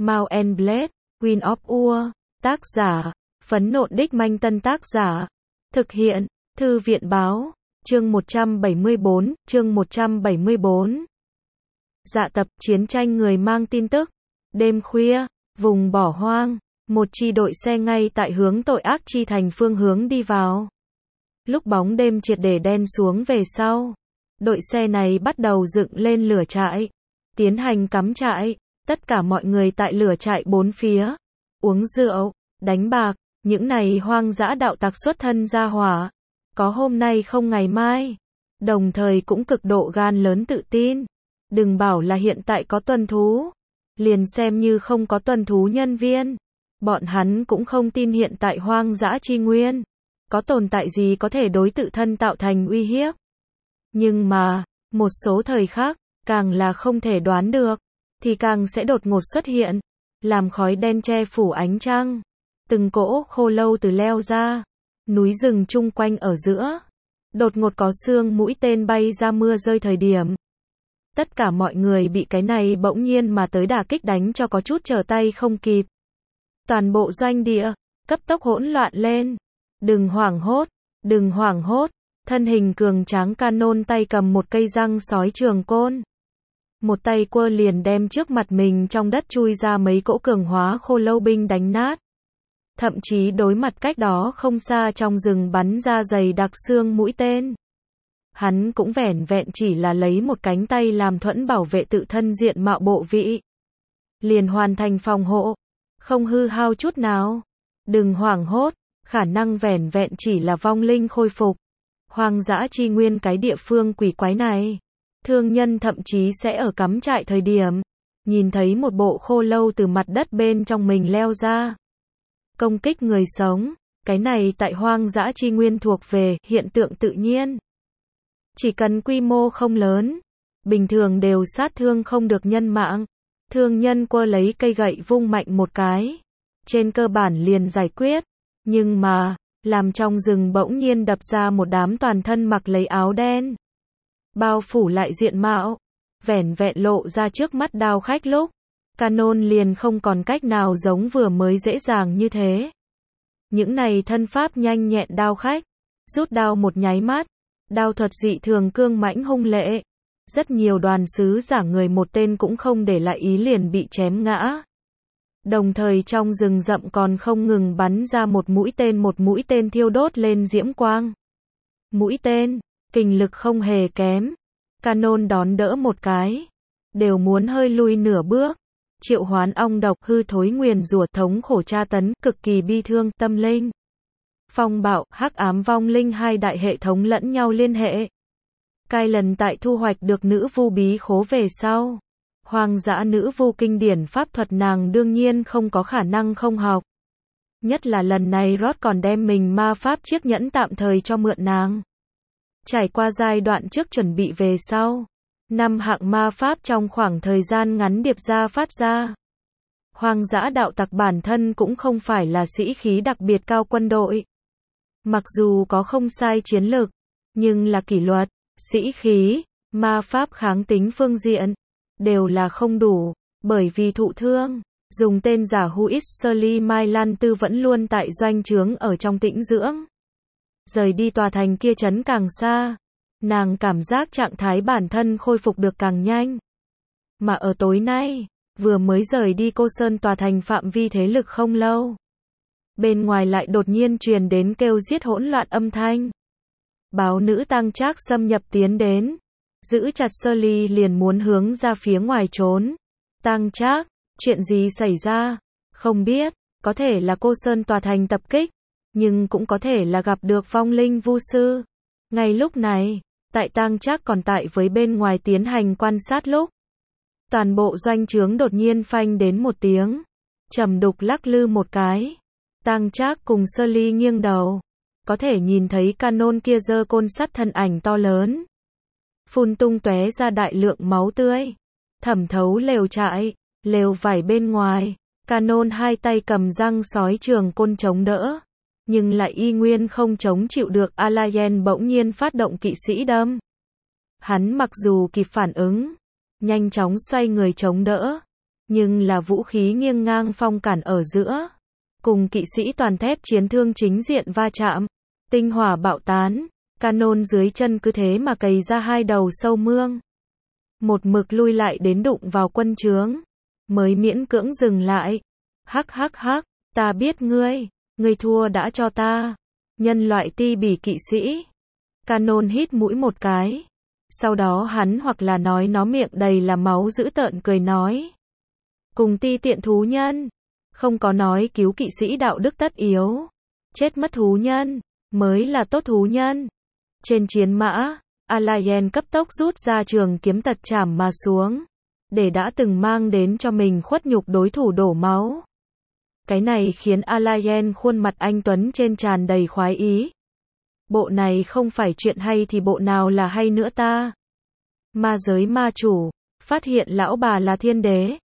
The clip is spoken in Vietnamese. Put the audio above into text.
Mount and Blade, Queen of Ur, tác giả, Phấn Nộn Đích Manh Tân tác giả, thực hiện, Thư viện báo, chương 174, chương 174. Dạ tập, chiến tranh người mang tin tức. Đêm khuya, vùng bỏ hoang, một chi đội xe ngay tại hướng tội ác chi thành phương hướng đi vào. Lúc bóng đêm triệt để đen xuống về sau, đội xe này bắt đầu dựng lên lửa trại, tiến hành cắm trại, tất cả mọi người tại lửa trại bốn phía, uống rượu, đánh bạc, những này hoang dã đạo tặc xuất thân ra hỏa, có hôm nay không ngày mai, đồng thời cũng cực độ gan lớn tự tin, đừng bảo là hiện tại có tuần thú, liền xem như không có tuần thú nhân viên, bọn hắn cũng không tin hiện tại hoang dã chi nguyên, có tồn tại gì có thể đối tự thân tạo thành uy hiếp. Nhưng mà, một số thời khắc, càng là không thể đoán được, thì càng sẽ đột ngột xuất hiện, làm khói đen che phủ ánh trăng, từng cỗ khô lâu từ leo ra, núi rừng chung quanh ở giữa, đột ngột có sương mũi tên bay ra mưa rơi thời điểm. Tất cả mọi người bị cái này bỗng nhiên mà tới đả kích đánh cho có chút trở tay không kịp. Toàn bộ doanh địa, cấp tốc hỗn loạn lên. Đừng hoảng hốt, thân hình cường tráng Canon tay cầm một cây răng sói trường côn. Một tay quơ liền đem trước mặt mình trong đất chui ra mấy cỗ cường hóa khô lâu binh đánh nát. Thậm chí đối mặt cách đó không xa trong rừng bắn ra dày đặc xương mũi tên. Hắn cũng vẻn vẹn chỉ là lấy một cánh tay làm thuẫn bảo vệ tự thân diện mạo bộ vị. Liền hoàn thành phòng hộ, không hư hao chút nào. Đừng hoảng hốt, khả năng vẻn vẹn chỉ là vong linh khôi phục. Hoang dã chi nguyên cái địa phương quỷ quái này. Thương nhân thậm chí sẽ ở cắm trại thời điểm, nhìn thấy một bộ khô lâu từ mặt đất bên trong mình leo ra. Công kích người sống, cái này tại hoang dã chi nguyên thuộc về hiện tượng tự nhiên. Chỉ cần quy mô không lớn, bình thường đều sát thương không được nhân mạng. Thương nhân quơ lấy cây gậy vung mạnh một cái, trên cơ bản liền giải quyết. Nhưng mà, làm trong rừng bỗng nhiên đập ra một đám toàn thân mặc lấy áo đen, bao phủ lại diện mạo, vẻn vẹn lộ ra trước mắt đao khách lúc, Canon liền không còn cách nào giống vừa mới dễ dàng như thế. Những này thân pháp nhanh nhẹn đao khách, rút đao một nháy mắt, đao thuật dị thường cương mãnh hung lệ. Rất nhiều đoàn sứ giả người một tên cũng không để lại ý liền bị chém ngã. Đồng thời trong rừng rậm còn không ngừng bắn ra một mũi tên thiêu đốt lên diễm quang. Mũi tên, kình lực không hề kém. Canon đón đỡ một cái, đều muốn hơi lùi nửa bước. Triệu hoán ong độc hư thối nguyền rủa thống khổ tra tấn, cực kỳ bi thương, tâm linh. Phong bạo, hắc ám vong linh hai đại hệ thống lẫn nhau liên hệ. Cai lần tại thu hoạch được nữ vu bí khố về sau. Hoang dã nữ vu kinh điển pháp thuật nàng đương nhiên không có khả năng không học. Nhất là lần này Rod còn đem mình ma pháp chiếc nhẫn tạm thời cho mượn nàng. Trải qua giai đoạn trước chuẩn bị về sau. 5 hạng ma pháp trong khoảng thời gian ngắn điệp ra phát ra. Hoang dã đạo tặc bản thân cũng không phải là sĩ khí đặc biệt cao quân đội. Mặc dù có không sai chiến lược, nhưng là kỷ luật, sĩ khí, ma pháp kháng tính phương diện, đều là không đủ, bởi vì thụ thương, dùng tên giả Huis Shirley Mai Lan Tư vẫn luôn tại doanh trướng ở trong tĩnh dưỡng. Rời đi tòa thành kia trấn càng xa, nàng cảm giác trạng thái bản thân khôi phục được càng nhanh. Mà ở tối nay, vừa mới rời đi Cô Sơn tòa thành phạm vi thế lực không lâu. Bên ngoài lại đột nhiên truyền đến kêu giết hỗn loạn âm thanh. Báo nữ Tang Trác xâm nhập tiến đến, giữ chặt Shirley liền muốn hướng ra phía ngoài trốn. Tang Trác, chuyện gì xảy ra? Không biết, có thể là Cô Sơn tòa thành tập kích, nhưng cũng có thể là gặp được vong linh vu sư. Ngay lúc này, tại Tang Trác còn tại với bên ngoài tiến hành quan sát lúc, toàn bộ doanh trướng đột nhiên phanh đến một tiếng, trầm đục lắc lư một cái. Tang Trác cùng Shirley nghiêng đầu, có thể nhìn thấy Canon kia giơ côn sắt thân ảnh to lớn, phun tung tóe ra đại lượng máu tươi, thẩm thấu lều trại, lều vải bên ngoài. Canon hai tay cầm răng sói trường côn chống đỡ, nhưng lại y nguyên không chống chịu được Alayen bỗng nhiên phát động kỵ sĩ đâm. Hắn mặc dù kịp phản ứng, nhanh chóng xoay người chống đỡ, nhưng là vũ khí nghiêng ngang phong cản ở giữa. Cùng kỵ sĩ toàn thép chiến thương chính diện va chạm, tinh hỏa bạo tán, canon dưới chân cứ thế mà cày ra hai đầu sâu mương. Một mực lui lại đến đụng vào quân trướng, mới miễn cưỡng dừng lại. Hắc hắc hắc, ta biết ngươi thua đã cho ta. Nhân loại ti bỉ kỵ sĩ. Canon hít mũi một cái. Sau đó hắn hoặc là nói nó miệng đầy là máu dữ tợn cười nói. Cùng ti tiện thú nhân. Không có nói cứu kỵ sĩ đạo đức tất yếu. Chết mất thú nhân, mới là tốt thú nhân. Trên chiến mã, Alayen cấp tốc rút ra trường kiếm tật chảm mà xuống. Để đã từng mang đến cho mình khuất nhục đối thủ đổ máu. Cái này khiến Alayen khuôn mặt anh Tuấn trên tràn đầy khoái ý. Bộ này không phải chuyện hay thì bộ nào là hay nữa ta? Ma giới ma chủ, phát hiện lão bà là thiên đế.